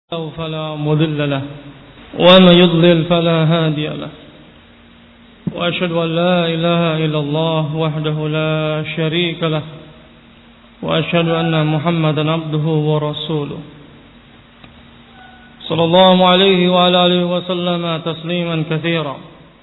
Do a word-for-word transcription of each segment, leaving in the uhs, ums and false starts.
فلا مضل له ومن يضلل فلا هادي له وأشهد أن لا إله إلا الله وحده لا شريك له وأشهد أن محمدا عبده ورسوله صلى الله عليه وعلى آله وسلم تسليما كثيرا.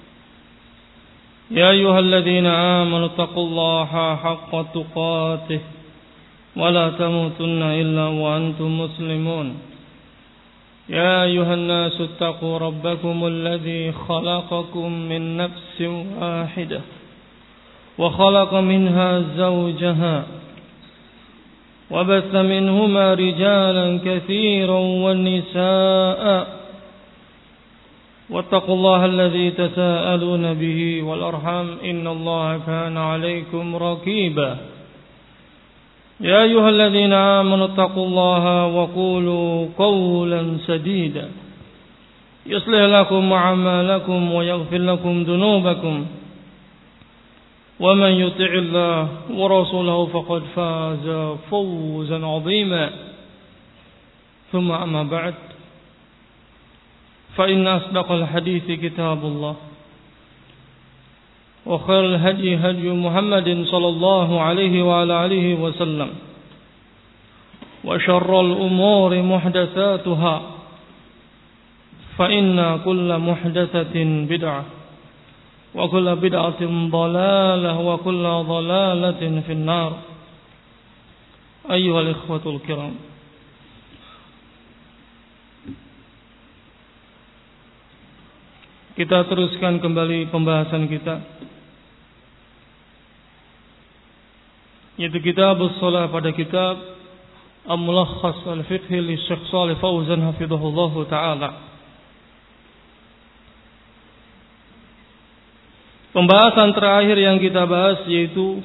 يا أيها الذين آمنوا اتقوا الله حق تقاته ولا تموتن إلا وأنتم مسلمون. يا أيها الناس اتقوا ربكم الذي خلقكم من نفس واحدة وخلق منها زوجها وبث منهما رجالا كثيرا والنساء واتقوا الله الذي تساءلون به والأرحام إن الله كان عليكم رقيبا. يا أيها الذين آمنوا اتقوا الله وقولوا قولا سديدا يصلح لكم أعمالكم ويغفر لكم ذنوبكم ومن يطع الله ورسوله فقد فاز فوزا عظيما. ثم أما بعد فإن أصدق الحديث كتاب الله وخير الهدي هدي محمد صلى الله عليه وعلى آله وسلم وشر الأمور محدثاتها فإن كل محدثة بدعة وكل بدعة ضلالة وكل ضلالة في النار. أيها الإخوة الكرام, kita teruskan kembali pembahasan kita, yaitu kitab as-shalah pada kitab Al-Mulakhas Al-Fiqhi li Syekh Shalih Fauzan hafizahullah ta'ala. Pembahasan terakhir yang kita bahas yaitu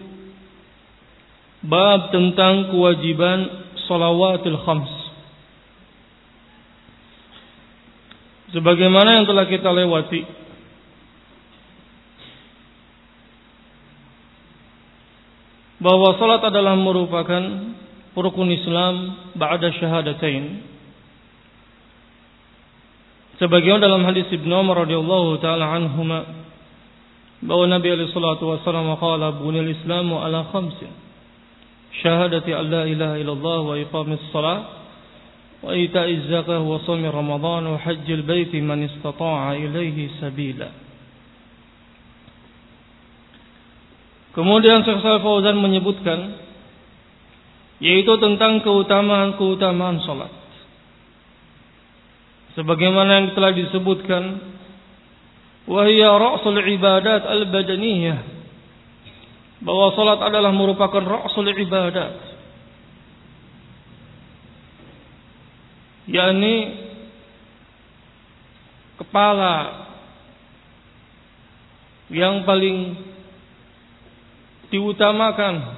bab tentang kewajiban shalawatul khams. Sebagaimana yang telah kita lewati, bahwa salat adalah merupakan rukun Islam ba'da syahadatain. Sebagaimana dalam hadis Ibnu Umar radhiyallahu taala anhuma, bahwa Nabi alaihi salatu wasallam qala bunil Islamu ala khamsin syahadati an la ilaha illallah wa iqamis shalah wa ita'iz zakah wa shaumi ramadan wa hajjil baiti man istata'a ilaihi sabila. Kemudian Syekh Shalih Fauzan menyebutkan yaitu tentang keutamaan-keutamaan salat. Sebagaimana yang telah disebutkan, wa hiya ra'sul ibadat al-badaniyah, bahwa salat adalah merupakan ra'sul ibadat, yakni kepala yang paling diutamakan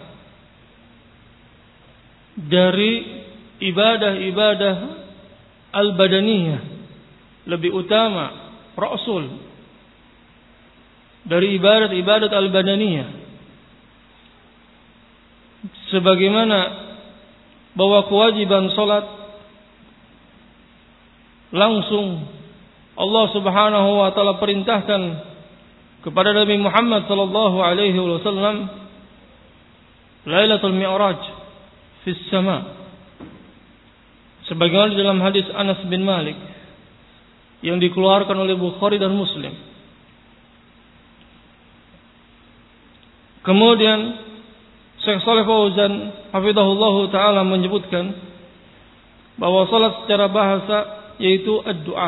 dari ibadah-ibadah al-badaniyah, lebih utama ra'sul dari ibadat-ibadat al-badaniyah. Sebagaimana bahwa kewajiban salat langsung Allah Subhanahu wa taala perintahkan kepada Nabi Muhammad sallallahu alaihi wasallam Lailatul Mi'raj fis sama, sebagaimana dalam hadis Anas bin Malik yang dikeluarkan oleh Bukhari dan Muslim. Kemudian Syekh Shalih Fauzan hafizahullahu taala menyebutkan bahwa salat secara bahasa yaitu ad-du'a.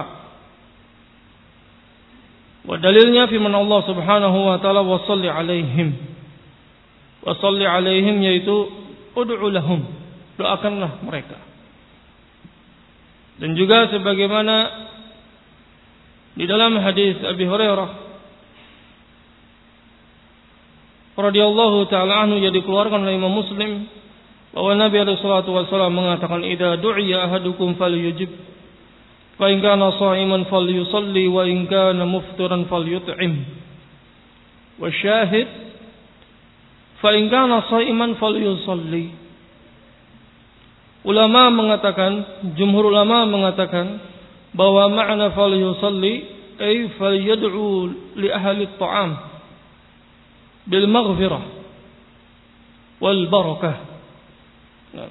Wa dalilnya firman Allah Subhanahu wa taala wa shalli alaihim. Wa shalli alaihim yaitu ud'u lahum, doakanlah mereka. Dan juga sebagaimana di dalam hadis Abi Hurairah radhiyallahu ta'ala anhu yang dikeluarkan oleh Imam Muslim, bahwa Nabi alaihi salatu wasallam mengatakan, idza du'iya ahadukum falyujib fa in kana sha'iman falyusalli wa in kana muftiran falyut'im wa syahid fa in kana sha'iman falyusalli ulama mengatakan, jumhur ulama mengatakan bahwa makna falyusalli ay falyad'u li ahli at-ta'am bil maghfirah wal barakah. Nah.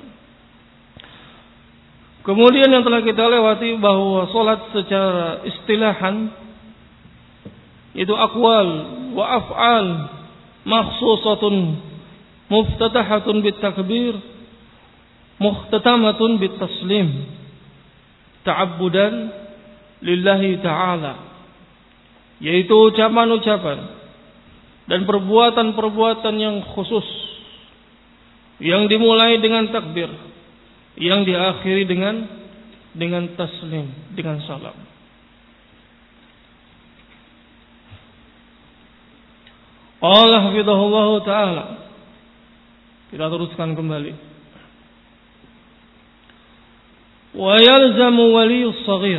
Kemudian yang telah kita lewati bahwa salat secara istilahan itu aqwal wa af'al makhsusatun muftatahatun bit takbir muhtatamatun bit taslim ta'abbudan lillahi ta'ala, yaitu ucapan-ucapan dan perbuatan-perbuatan yang khusus yang dimulai dengan takbir, yang diakhiri dengan dengan taslim, dengan salam. Allah hafizahullah ta'ala. Kita teruskan kembali. Wa yalzamu waliyus saghir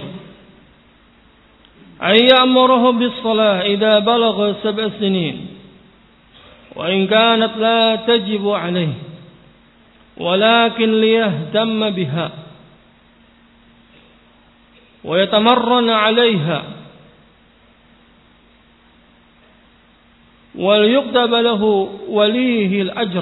ay ya'muruhu bis salah idza balagha sab'a sinin wa in kanat la tajibu alayhi walakin liyahtamma biha wa yatamarrana 'alayha wal yuktaba lahu walihi al-ajr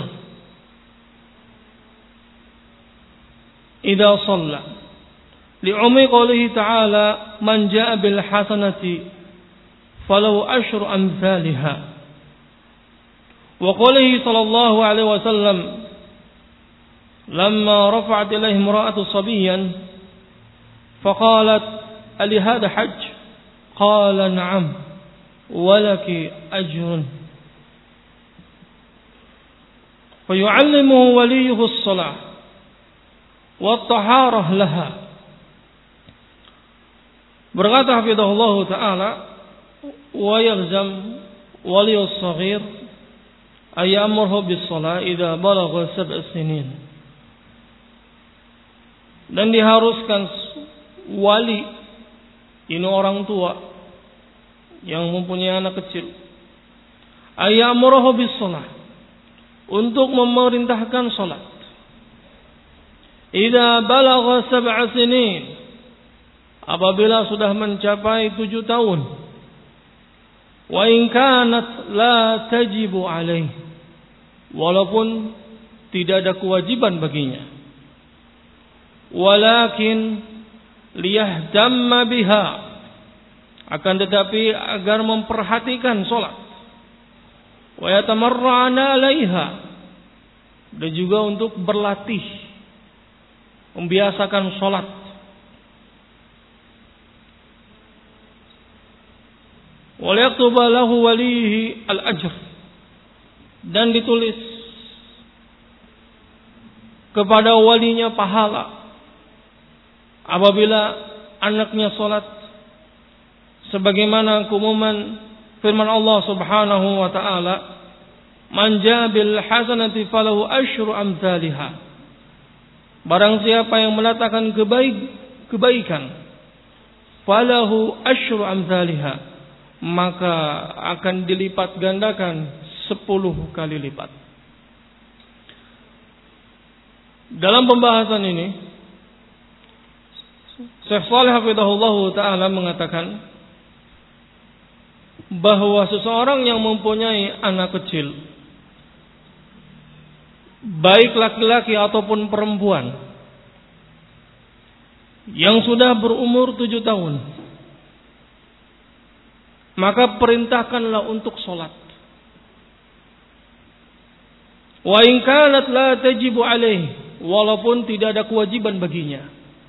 idza shalla li'ummi qoulihi ta'ala man jaa'a bil hasanati falahu asyru amsalha wa qoulihi sallallahu alaihi wasallam lamma rafa'at ilayhi imra'atu sabiyyan faqalat ali hadha hajj qala na'am wa laki ajrun fayu'allimuhu waliyuhu as-salah wa at-taharah laha. Berkata hafizahullah ta'ala, wa yaghzam waliyus saghir ay ya'muruhu bis-salah idza balagha sab'a sinin. Dan diharuskan wali, ini orang tua yang mempunyai anak kecil, ay ya'muruhu bis-salah, untuk memerintahkan salat idza balagha sab'a sinin, apabila sudah mencapai tujuh tahun, wa in kanat la tajibu alaih, walaupun tidak ada kewajiban baginya, walakin liyahdamma biha, akan tetapi agar memperhatikan salat, wa yatamarra'ana 'alaiha, dan juga untuk berlatih membiasakan salat. Wa yaktuba lahu walihi al-ajr, dan ditulis kepada walinya pahala apabila anaknya salat, sebagaimana keumuman firman Allah Subhanahu wa taala, man jaa bil hasanati falahu asyru amsalha, barang siapa yang menatakan kebaik kebaikan, falahu asyru amsalha, maka akan dilipat gandakan sepuluh kali lipat. Dalam pembahasan ini, Syekh Shalih hafizahullah ta'ala mengatakan bahwa seseorang yang mempunyai anak kecil, baik laki-laki ataupun perempuan, yang sudah berumur tujuh tahun, maka perintahkanlah untuk sholat. Wa in kanat la tajibu alaih, walaupun tidak ada kewajiban baginya.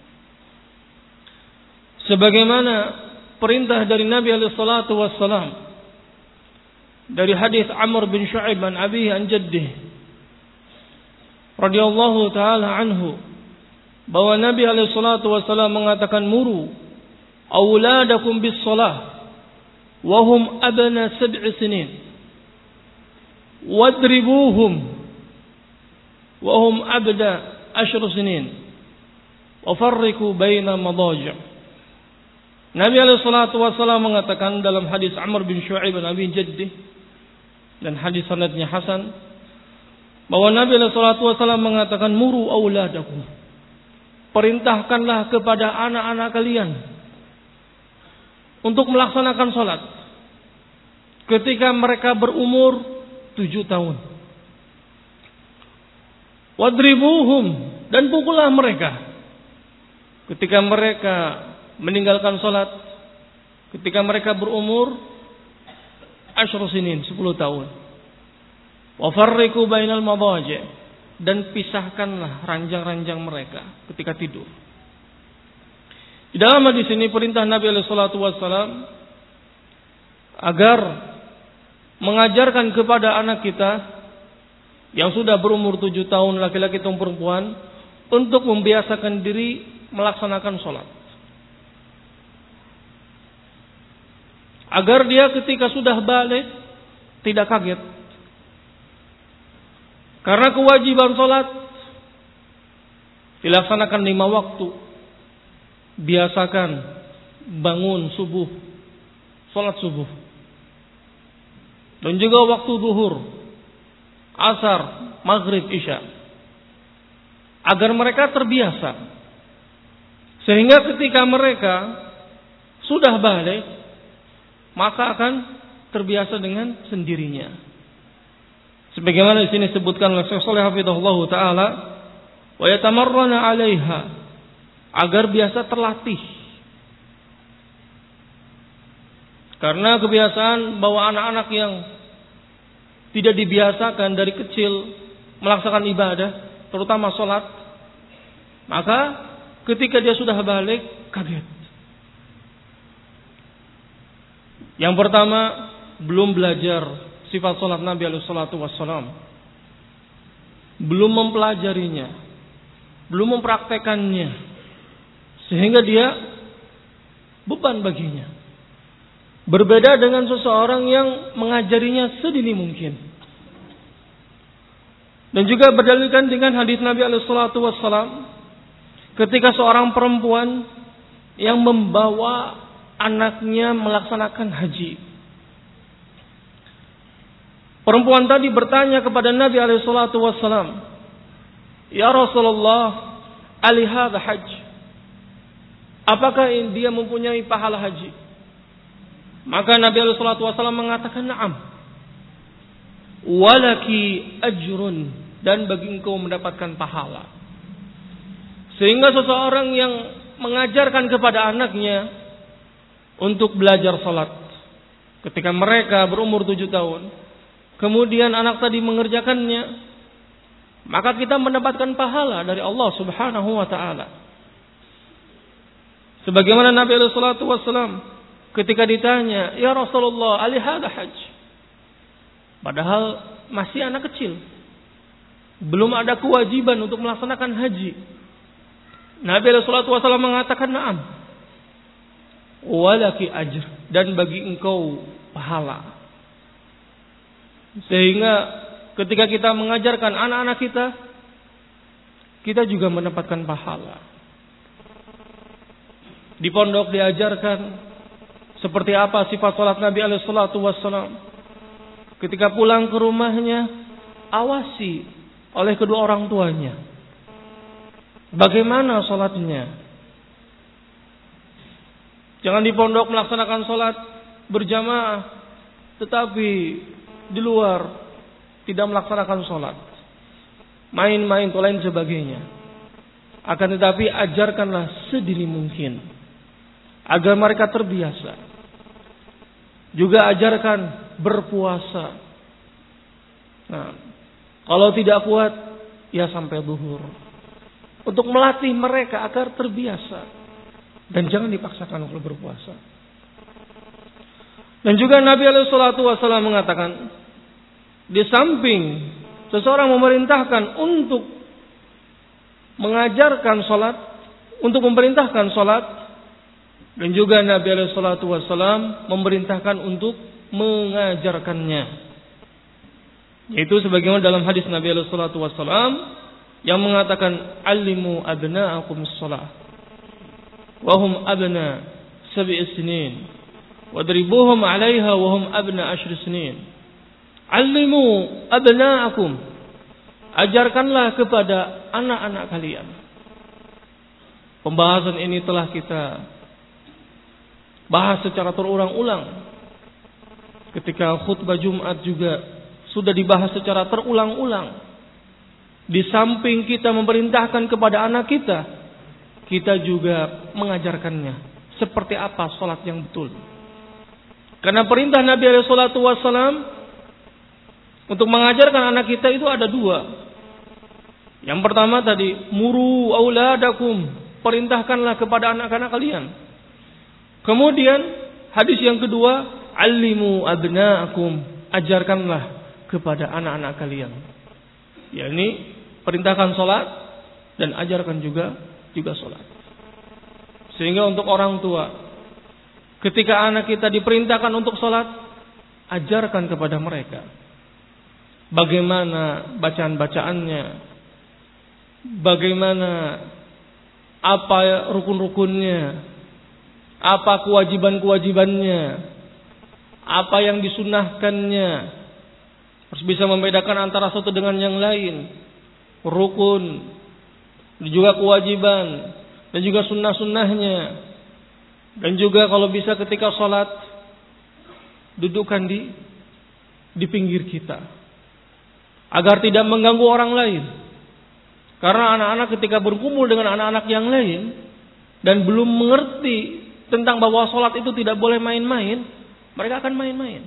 Sebagaimana perintah dari Nabi alaihi salatu wassalam dari hadis Amr bin Shu'aib an abihi an jaddih radhiyallahu taala anhu, bahwa Nabi alaihi salatu wassalam mengatakan, muru auladakum bis shalah wa hum abna sab'i sinin wadribuhum wa hum abda ashru sinin wa farriqu baina madaji'. Nabi alaihi salatu wassalam mengatakan dalam hadis Amr bin Shu'aib an abi jaddih, dan hadis sanadnya hasan, bahwa Nabi alaihi salatu wassalam mengatakan, muru auladakum, perintahkanlah kepada anak-anak kalian untuk melaksanakan sholat ketika mereka berumur tujuh tahun. Wadribuhum, dan pukullah mereka ketika mereka meninggalkan sholat ketika mereka berumur asyru sinin, sepuluh tahun. Wa farriqu bainal madaji', dan pisahkanlah ranjang-ranjang mereka ketika tidur. Di dalam hadis ini perintah Nabi alaihi salatu wassalam agar mengajarkan kepada anak kita yang sudah berumur tujuh tahun, laki-laki atau perempuan, untuk membiasakan diri melaksanakan sholat. Agar dia ketika sudah balik tidak kaget. Karena kewajiban sholat dilaksanakan lima waktu. Biasakan bangun subuh, sholat subuh. Dan juga waktu zuhur, asar, maghrib, isya. Agar mereka terbiasa. Sehingga ketika mereka sudah balik, maka akan terbiasa dengan sendirinya. Sebagaimana di sini disebutkan oleh Syekh Shalih hafizahullah taala, wa yatamarrana 'alaiha, agar biasa terlatih. Karena kebiasaan bahwa anak-anak yang tidak dibiasakan dari kecil melaksanakan ibadah, terutama sholat, maka ketika dia sudah balik kaget. Yang pertama, belum belajar sifat sholat Nabi alaihi salatu wassalam, belum mempelajarinya, belum mempraktekannya, sehingga dia beban baginya. Berbeda dengan seseorang yang mengajarinya sedini mungkin. Dan juga berdalilkan dengan hadis Nabi alaihi salatu wassalam, ketika seorang perempuan yang membawa anaknya melaksanakan haji. Perempuan tadi bertanya kepada Nabi alaihi salatu wassalam, "Ya Rasulullah, ali hadha hajj?" Apakah dia mempunyai pahala haji? Maka Nabi alaihi salatu wassalam mengatakan, "Na'am. Walaki ajrun," dan bagi engkau mendapatkan pahala. Sehingga seseorang yang mengajarkan kepada anaknya untuk belajar salat ketika mereka berumur tujuh tahun, kemudian anak tadi mengerjakannya, maka kita mendapatkan pahala dari Allah Subhanahu wa taala. Sebagaimana Nabi alaihi salatu wassalam ketika ditanya, "Ya Rasulullah, ali hadha hajj?" Padahal masih anak kecil, belum ada kewajiban untuk melaksanakan haji. Nabi alaihi salatu wassalam mengatakan, "Na'am. Walaki ajr," dan bagi engkau pahala. Sehingga ketika kita mengajarkan anak-anak kita, kita juga mendapatkan pahala. Di pondok diajarkan seperti apa sifat salat Nabi alaihi salatu wassalam. Ketika pulang ke rumahnya, awasi oleh kedua orang tuanya bagaimana salatnya. Jangan di pondok melaksanakan salat berjamaah, tetapi di luar tidak melaksanakan salat, main-main atau lain sebagainya. Akan tetapi ajarkanlah sedini mungkin agar mereka terbiasa. Juga ajarkan berpuasa. Nah, kalau tidak kuat, ya sampai zuhur. Untuk melatih mereka agar terbiasa. Dan jangan dipaksakan untuk berpuasa. Dan juga Nabi alaihi salatu wassalam mengatakan, di samping seseorang memerintahkan untuk mengajarkan salat, untuk memerintahkan salat, dan juga Nabi alaihi salatu wassalam memerintahkan untuk mengajarkannya. Yaitu sebagaimana dalam hadis Nabi alaihi salatu wassalam yang mengatakan, "Allimu abna'akum shalah wa hum abna sab'i sinin wadribuhum 'alaiha wa hum abna ashri sinin." Allimu abna'akum, ajarkanlah kepada anak-anak kalian Pembahasan ini telah kita bahas secara terulang-ulang. Ketika khutbah Jumat juga sudah dibahas secara terulang-ulang. Di samping kita memerintahkan kepada anak kita, kita juga mengajarkannya seperti apa sholat yang betul. Karena perintah Nabi alaihi salatu wassalam untuk mengajarkan anak kita itu ada dua. Yang pertama tadi, muru auladakum, perintahkanlah kepada anak-anak kalian. Kemudian hadis yang kedua, alimu abna'akum, ajarkanlah kepada anak-anak kalian. Yakni perintahkan salat dan ajarkan juga juga salat. Sehingga untuk orang tua, ketika anak kita diperintahkan untuk salat, ajarkan kepada mereka bagaimana bacaan-bacaannya, bagaimana apa rukun-rukunnya, apa kewajiban-kewajibannya, apa yang disunnahkannya. Harus bisa membedakan antara satu dengan yang lain, rukun dan juga kewajiban dan juga sunnah-sunnahnya. Dan juga kalau bisa ketika sholat, dudukkan di di pinggir kita agar tidak mengganggu orang lain. Karena anak-anak ketika berkumpul dengan anak-anak yang lain dan belum mengerti tentang bahwa sholat itu tidak boleh main-main, mereka akan main-main.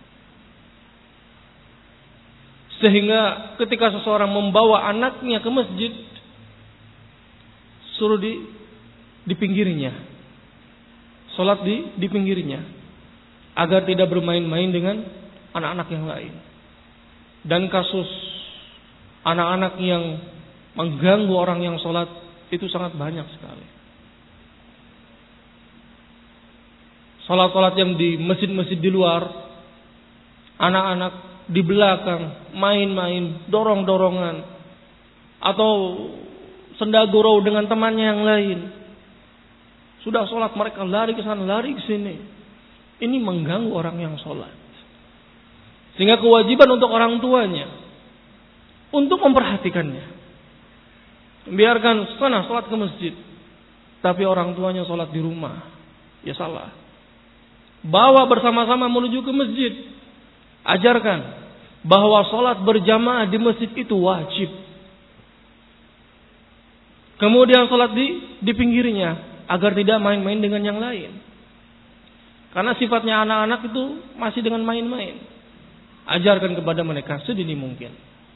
Sehingga ketika seseorang membawa anaknya ke masjid, suruh di di pinggirnya, sholat di di pinggirnya, agar tidak bermain-main dengan anak-anak yang lain. Dan kasus anak-anak yang mengganggu orang yang sholat itu sangat banyak sekali. Sholat-sholat yang di masjid-masjid di luar, anak-anak di belakang main-main, dorong-dorongan, atau sendagurau dengan temannya yang lain. Sudah sholat mereka lari ke sana, lari ke sini. Ini mengganggu orang yang sholat. Sehingga kewajiban untuk orang tuanya untuk memperhatikannya. Biarkan sana sholat ke masjid, tapi orang tuanya sholat di rumah, ya salah. Bawa bersama-sama menuju ke masjid. Ajarkan bahwa sholat berjamaah di masjid itu wajib. Kemudian sholat di di pinggirnya agar tidak main-main dengan yang lain. Karena sifatnya anak-anak itu masih dengan main-main. Ajarkan kepada mereka sedini mungkin.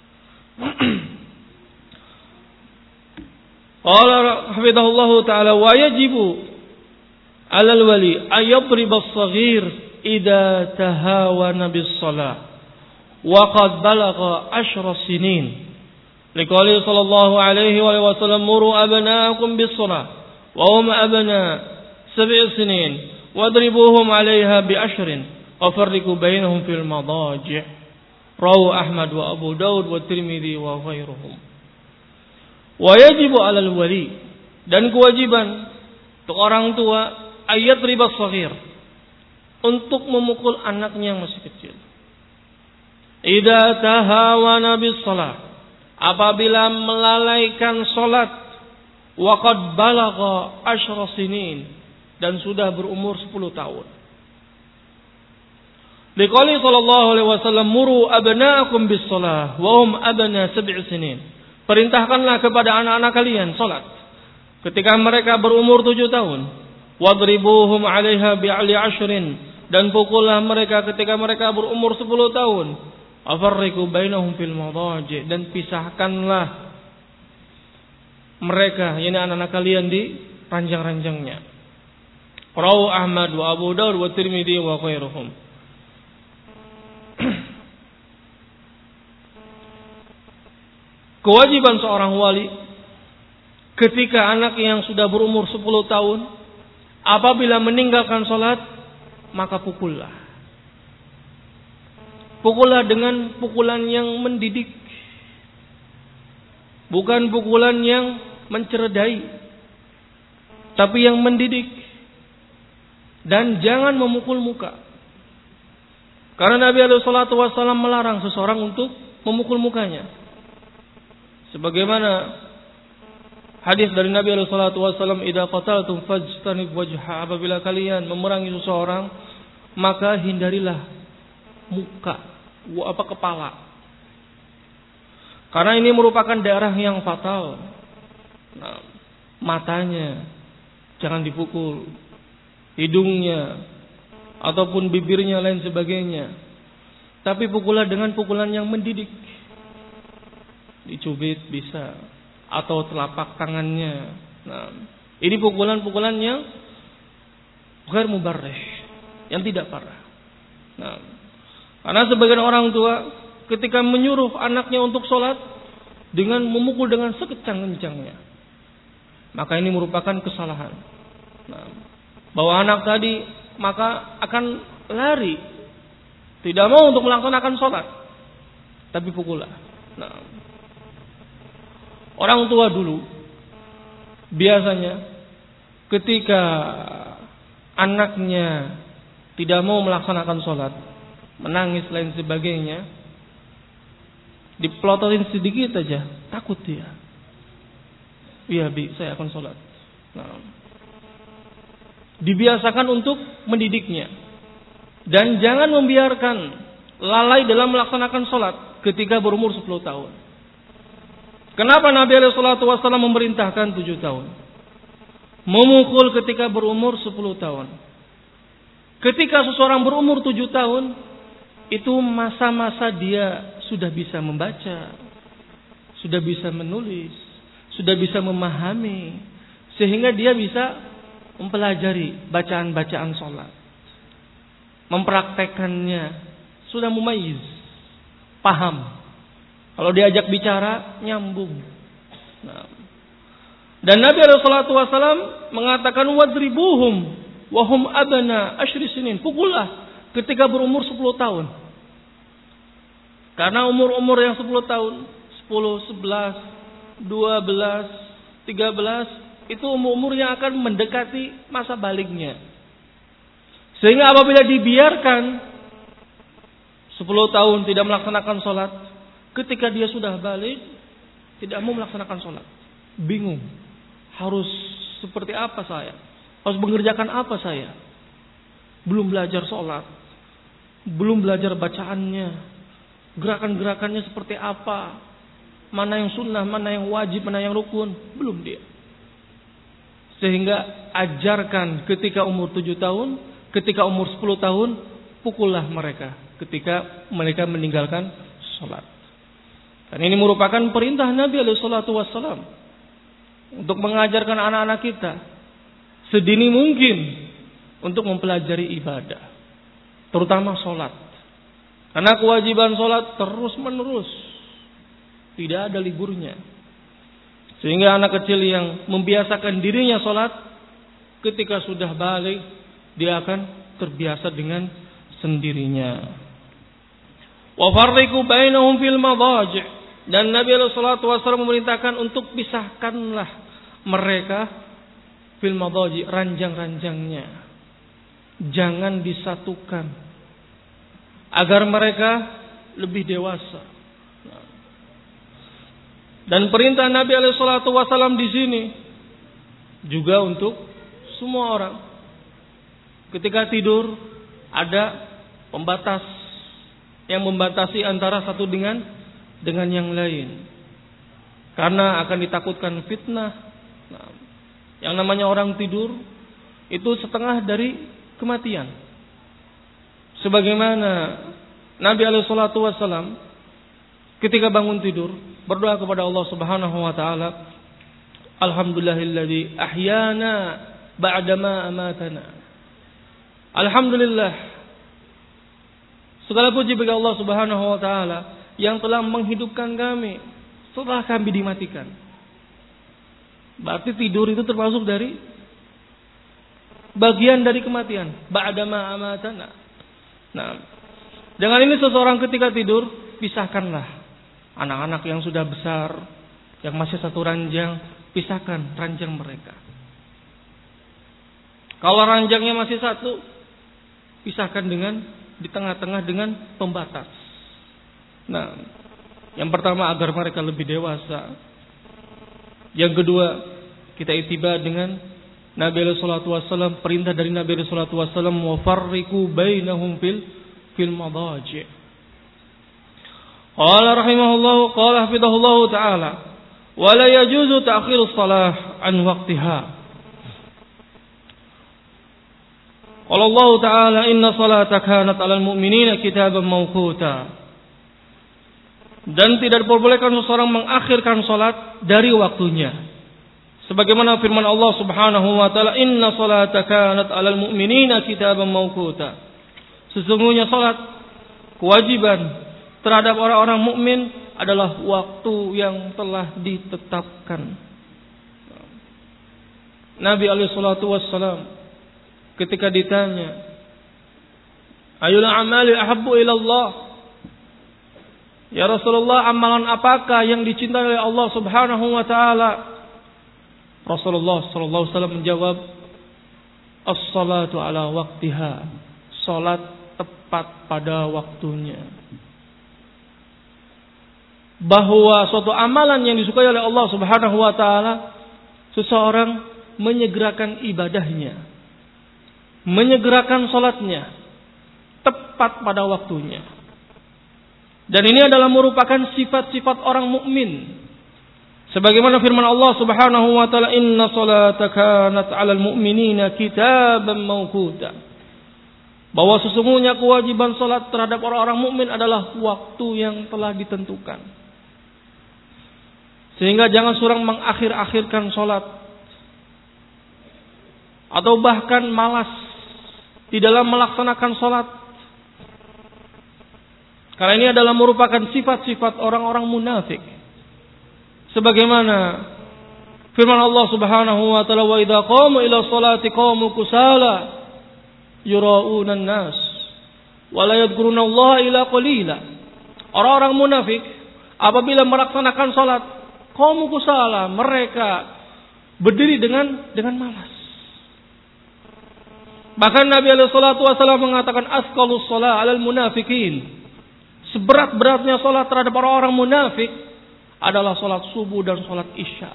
Qala hafizahullahu ta'ala wa yajibu 'alal wali ayadrib as-saghir idza tahawana bis-shalah wa qad balagha ashra sinin. Liqali sallallahu alaihi wa sallam muru abna'akum bis-shalah wa hum abna' sab'i sinin wadribuhum 'alaiha bi ashrin wa farriqu bainahum fil madaji'. Rawahu Ahmad wa Abu Daud wa Tirmidzi wa ghairuhum. Wa yajibu 'alal wali, dan kewajiban untuk orang tua ayat riba shaghir, untuk memukul anaknya yang masih kecil. Idza tahawana bis shalah, apabila melalaikan salat, wa qad balagha ashra sinin, dan sudah berumur sepuluh tahun. Liqali sallallahu alaihi wasallam muru abna'akum bis shalah wa hum abna sab'i sinin. Perintahkanlah kepada anak-anak kalian salat ketika mereka berumur tujuh tahun. Wadribuhum 'alaiha bi'ali ashrin, dan pukullah mereka ketika mereka berumur sepuluh tahun. Afarriqu bainahum fil madaji', dan pisahkanlah mereka, yakni anak-anak kalian di ranjang-ranjangnya. Rawahu Ahmad wa Abu Daud wa Tirmidzi wa ghairuhum. Kewajiban seorang wali ketika anak yang sudah berumur sepuluh tahun apabila meninggalkan salat, maka pukullah. Pukullah dengan pukulan yang mendidik, bukan pukulan yang menceredai, tapi yang mendidik. Dan jangan memukul muka, karena Nabi alaihi salatu wasallam melarang seseorang untuk memukul mukanya. Sebagaimana hadis dari Nabi alaihi salatu wasallam, "Idza qataltum fajtanib wajha." Apabila kalian memerangi seseorang, maka hindarilah muka, apa kepala. Karena ini merupakan daerah yang fatal. Nah, matanya jangan dipukul, hidungnya ataupun bibirnya lain sebagainya. Tapi pukullah dengan pukulan yang mendidik. Dicubit bisa, atau telapak tangannya. Nah, ini pukulan-pukulan yang ghair mubarrih, yang tidak parah. Nah, karena sebagian orang tua ketika menyuruh anaknya untuk sholat dengan memukul dengan sekecang-kencangnya, maka ini merupakan kesalahan. Nah, bahwa anak tadi maka akan lari, tidak mau untuk melaksanakan sholat, tapi pukullah. Nah, orang tua dulu biasanya ketika anaknya tidak mau melaksanakan sholat, menangis lain sebagainya, dipelototin sedikit aja, takut dia. Iya bi, saya akan sholat. Nah, dibiasakan untuk mendidiknya, dan jangan membiarkan lalai dalam melaksanakan sholat ketika berumur sepuluh tahun. Kenapa Nabi alaihi salatu wasallam memerintahkan tujuh tahun? Memukul ketika berumur sepuluh tahun. Ketika seseorang berumur tujuh tahun, itu masa-masa dia sudah bisa membaca, sudah bisa menulis, sudah bisa memahami, sehingga dia bisa mempelajari bacaan-bacaan sholat, mempraktekannya, sudah mumayyiz, paham. Kalau diajak bicara, nyambung. Nah, dan Nabi alaihi salatu wasallam mengatakan, wadribuhum wahum abna asyri sinin. Pukullah ketika berumur sepuluh tahun. Karena umur-umur yang sepuluh tahun, sepuluh, sebelas, dua belas, tiga belas, itu umur-umur yang akan mendekati masa balignya. Sehingga apabila dibiarkan sepuluh tahun tidak melaksanakan sholat, ketika dia sudah balig, tidak mau melaksanakan sholat, bingung, harus seperti apa saya, harus mengerjakan apa saya, belum belajar sholat, belum belajar bacaannya, gerakan-gerakannya seperti apa, mana yang sunnah, mana yang wajib, mana yang rukun, belum dia. Sehingga ajarkan ketika umur tujuh tahun, ketika umur sepuluh tahun, pukullah mereka ketika mereka meninggalkan sholat. Dan ini merupakan perintah Nabi alaihi salatu wassalam untuk mengajarkan anak-anak kita sedini mungkin untuk mempelajari ibadah, terutama sholat. Karena kewajiban sholat terus menerus, tidak ada liburnya. Sehingga anak kecil yang membiasakan dirinya sholat, ketika sudah balik, dia akan terbiasa dengan sendirinya. Wa farriqu bainahum fil madaji'. Dan Nabi alaihi salatu wasallam memerintahkan untuk pisahkanlah mereka fil madaji', ranjang-ranjangnya. Jangan disatukan agar mereka lebih dewasa. Dan perintah Nabi alaihi salatu wasallam di sini juga untuk semua orang. Ketika tidur ada pembatas yang membatasi antara satu dengan dengan yang lain, karena akan ditakutkan fitnah. Nah, yang namanya orang tidur itu setengah dari kematian. Sebagaimana Nabi alaihi salatu wasallam ketika bangun tidur berdoa kepada Allah Subhanahu wa taala, alhamdulillahilladzi ahyana ba'dama amatana. Alhamdulillah, segala puji bagi Allah Subhanahu wa taala yang telah menghidupkan kami setelah kami dimatikan. Berarti tidur itu termasuk dari bagian dari kematian. Ba'dama amatana. Nah, dengan ini seseorang ketika tidur, pisahkanlah anak-anak yang sudah besar, yang masih satu ranjang, pisahkan ranjang mereka. Kalau ranjangnya masih satu, pisahkan dengan di tengah-tengah dengan pembatas. Nah, yang pertama agar mereka lebih dewasa. Yang kedua, kita itibar dengan Nabi alaihi salatu wasallam, perintah dari Nabi alaihi salatu wasallam, wa farriqu bainahum fil fil madaji'. Qala rahimahullahu qala hafidhahullahu ta'ala wa la yajuzu ta'khirus shalah an waqtiha. Qala Allah ta'ala inna salata kanat 'alal mu'minina kitaban mawquta. Dan tidak diperbolehkan seseorang mengakhirkan salat dari waktunya. Sebagaimana firman Allah Subhanahu wa taala, inna salata kanat 'alal mu'minina kitaban mawquta. Sesungguhnya salat kewajiban terhadap orang-orang mukmin adalah waktu yang telah ditetapkan. Nabi alaihi salatu wassalam ketika ditanya, "Ayyul a'mali ahabbu ila Allah?" Ya Rasulullah, amalan apakah yang dicintai oleh Allah Subhanahu wa taala? Rasulullah sallallahu alaihi wasallam menjawab, "As-salatu ala waqtiha." Salat tepat pada waktunya. Bahwa suatu amalan yang disukai oleh Allah Subhanahu wa taala, seseorang menyegerakan ibadahnya, menyegerakan salatnya tepat pada waktunya. Dan ini adalah merupakan sifat-sifat orang mukmin. Sebagaimana firman Allah Subhanahu wa taala, inna salata kanat 'alal mu'minina kitaban mawquta. Bahwa sesungguhnya kewajiban salat terhadap orang-orang mukmin adalah waktu yang telah ditentukan. Sehingga jangan seorang mengakhir-akhirkan salat atau bahkan malas di dalam melaksanakan salat. Karena ini adalah merupakan sifat-sifat orang-orang munafik. Sebagaimana firman Allah Subhanahu wa taala, wa idza qamu ila sholati qamu kusala yura'una an-nas wa la yadhkuruna Allah illa qalila. Orang-orang munafik apabila melaksanakan salat qamu kusala, mereka berdiri dengan dengan malas. Bahkan Nabi alaihi salatu wasallam mengatakan asqalus shalah 'alal munafiqin. Seberat-beratnya salat terhadap orang-orang munafik adalah salat subuh dan salat isya.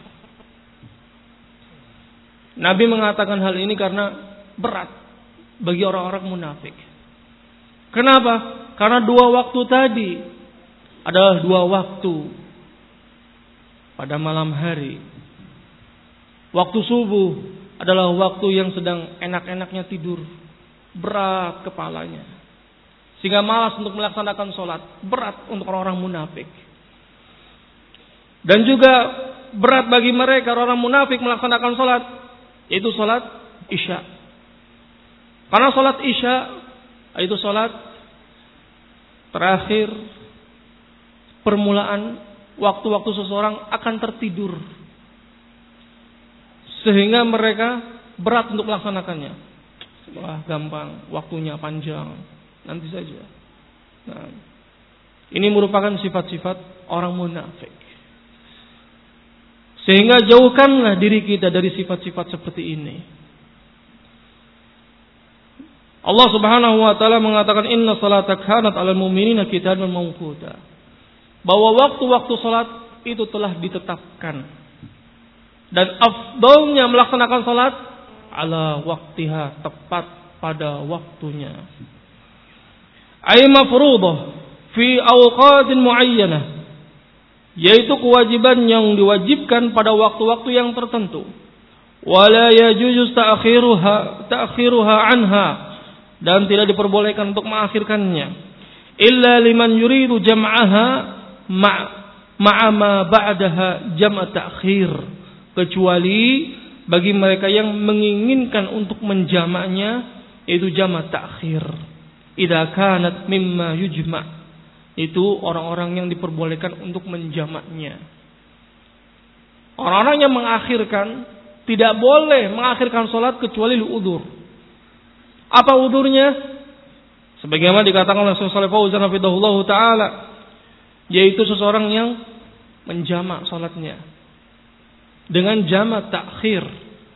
Nabi mengatakan hal ini karena berat bagi orang-orang munafik. Kenapa? Karena dua waktu tadi adalah dua waktu pada malam hari. Waktu subuh adalah waktu yang sedang enak-enaknya tidur, berat kepalanya, sehingga malas untuk melaksanakan sholat. Berat untuk orang-orang munafik. Dan juga berat bagi mereka orang munafik melaksanakan sholat, yaitu sholat isya. Karena sholat isya itu sholat terakhir permulaan waktu-waktu seseorang akan tertidur, sehingga mereka berat untuk melaksanakannya. Wah, gampang, waktunya panjang, nanti saja. Nah, ini merupakan sifat-sifat orang munafik. Sehingga jauhkanlah diri kita dari sifat-sifat seperti ini. Allah Subhanahu wa taala mengatakan inna salata kanat 'alal mu'minina kitaban mawquta. Bahwa waktu-waktu salat itu telah ditetapkan. Dan afdalnya melaksanakan salat ala waqtiha, tepat pada waktunya. Ay mafruḍah fi awqatin muayyanah, yaitu kewajiban yang diwajibkan pada waktu-waktu yang tertentu. Wala yajuzu ta'khiruha ta'khiruha anha, dan tidak diperbolehkan untuk mengakhirkannya. Illa liman yuridu jam'aha ma'a ma ba'daha jam'a ta'khir, kecuali bagi mereka yang menginginkan untuk menjamaknya, yaitu jama' ta'khir. Idza kanat mimma yujma', itu orang-orang yang diperbolehkan untuk menjamaknya. Orang-orang yang mengakhirkan tidak boleh mengakhirkan salat kecuali li udzur. Apa udzurnya? Sebagaimana dikatakan oleh Syekh Shalih Fauzan hafizahullah taala, yaitu seseorang yang menjamak salatnya dengan jama' ta'khir.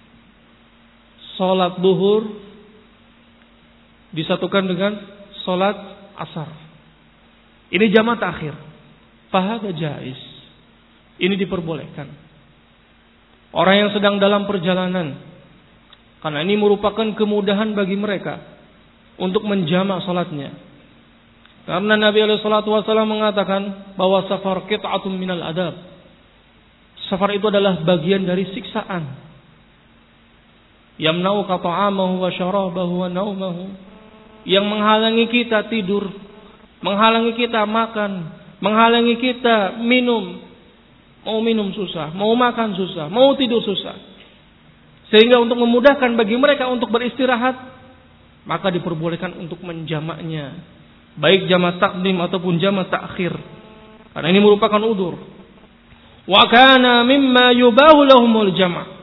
Salat zuhur disatukan dengan salat asar. Ini jama' ta'khir. Fahada jaiz. Ini diperbolehkan. orang yang sedang dalam perjalanan. Karena ini merupakan kemudahan bagi mereka untuk menjamak salatnya. Karena Nabi alaihi salatu wasallam mengatakan bahwa safar qit'atun minal adab. Safar itu adalah bagian dari siksaan. Yamna'uka ta'amahu wa syarabahu wa naumahu, yang menghalangi kita tidur, menghalangi kita makan, menghalangi kita minum. Mau minum susah, mau makan susah, mau tidur susah. Sehingga untuk memudahkan bagi mereka untuk beristirahat, maka diperbolehkan untuk menjamaknya, baik jamak takdim ataupun jamak takhir. Karena ini merupakan udzur. Wa kana mimma yubahu lahumul jama',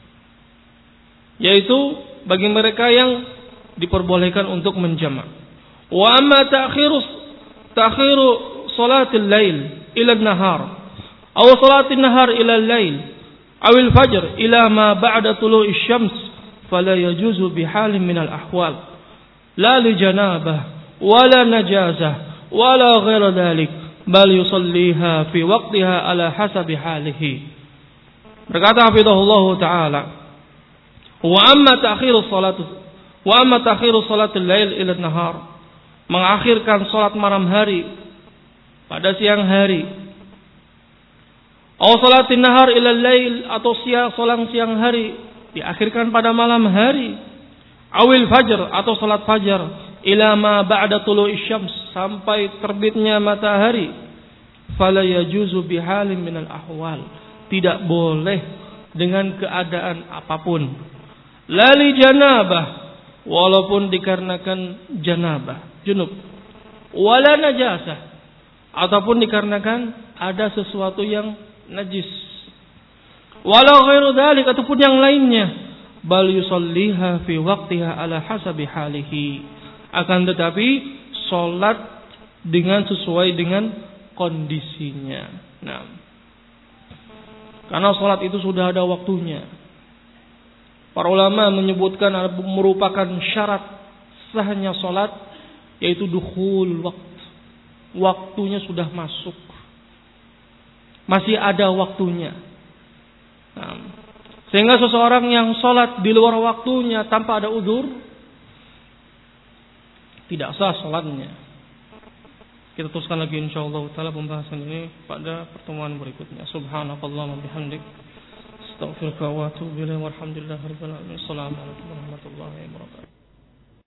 yaitu bagi mereka yang diperbolehkan untuk menjamak. Wa amma ta'khiru ta'khiru salatil lail ila an-nahar aw salatin nahar ila al-lail aw al-fajr ila ma ba'da tulu'i syams fala yajuzu bihalin min al-ahwal la li janabah wala najazah wala ghaira dhalik bal yusalliha fi waqtiha ala hasabi halihi. Berkata hafizahullah taala, wa amma ta'khiru salatu wa amma ta'khiru salatil lail ila an-nahar, mengakhirkan salat malam hari pada siang hari, aw salatin nahar ila al-lail, atau siang salat siang hari diakhirkan pada malam hari, awil fajr, atau salat fajar, ila ma ba'da tulu'i syams, sampai terbitnya matahari, fala yajuzu bihalin minal ahwal, tidak boleh dengan keadaan apapun. Lali janabah, walaupun dikarenakan janabah, junub, wala najasah, ataupun dikarenakan ada sesuatu yang najis, wala ghairu dzalik, ataupun yang lainnya, bal yusalliha fi waqtiha ala hasabi halihi, akan tetapi salat dengan sesuai dengan kondisinya. Nah, karena salat itu sudah ada waktunya. Para ulama menyebutkan merupakan syarat sahnya salat, yaitu dukhul waktu. Waktunya sudah masuk, masih ada waktunya. Nah, sehingga seseorang yang salat di luar waktunya tanpa ada udzur, tidak sah salatnya. Kita teruskan lagi insyaallah taala pembahasan ini pada pertemuan berikutnya. Subhanakallahumma bihamdik, astaghfiruka wa atubu ilaik, walhamdulillahirabbil alamin. Assalamualaikum warahmatullahi wabarakatuh.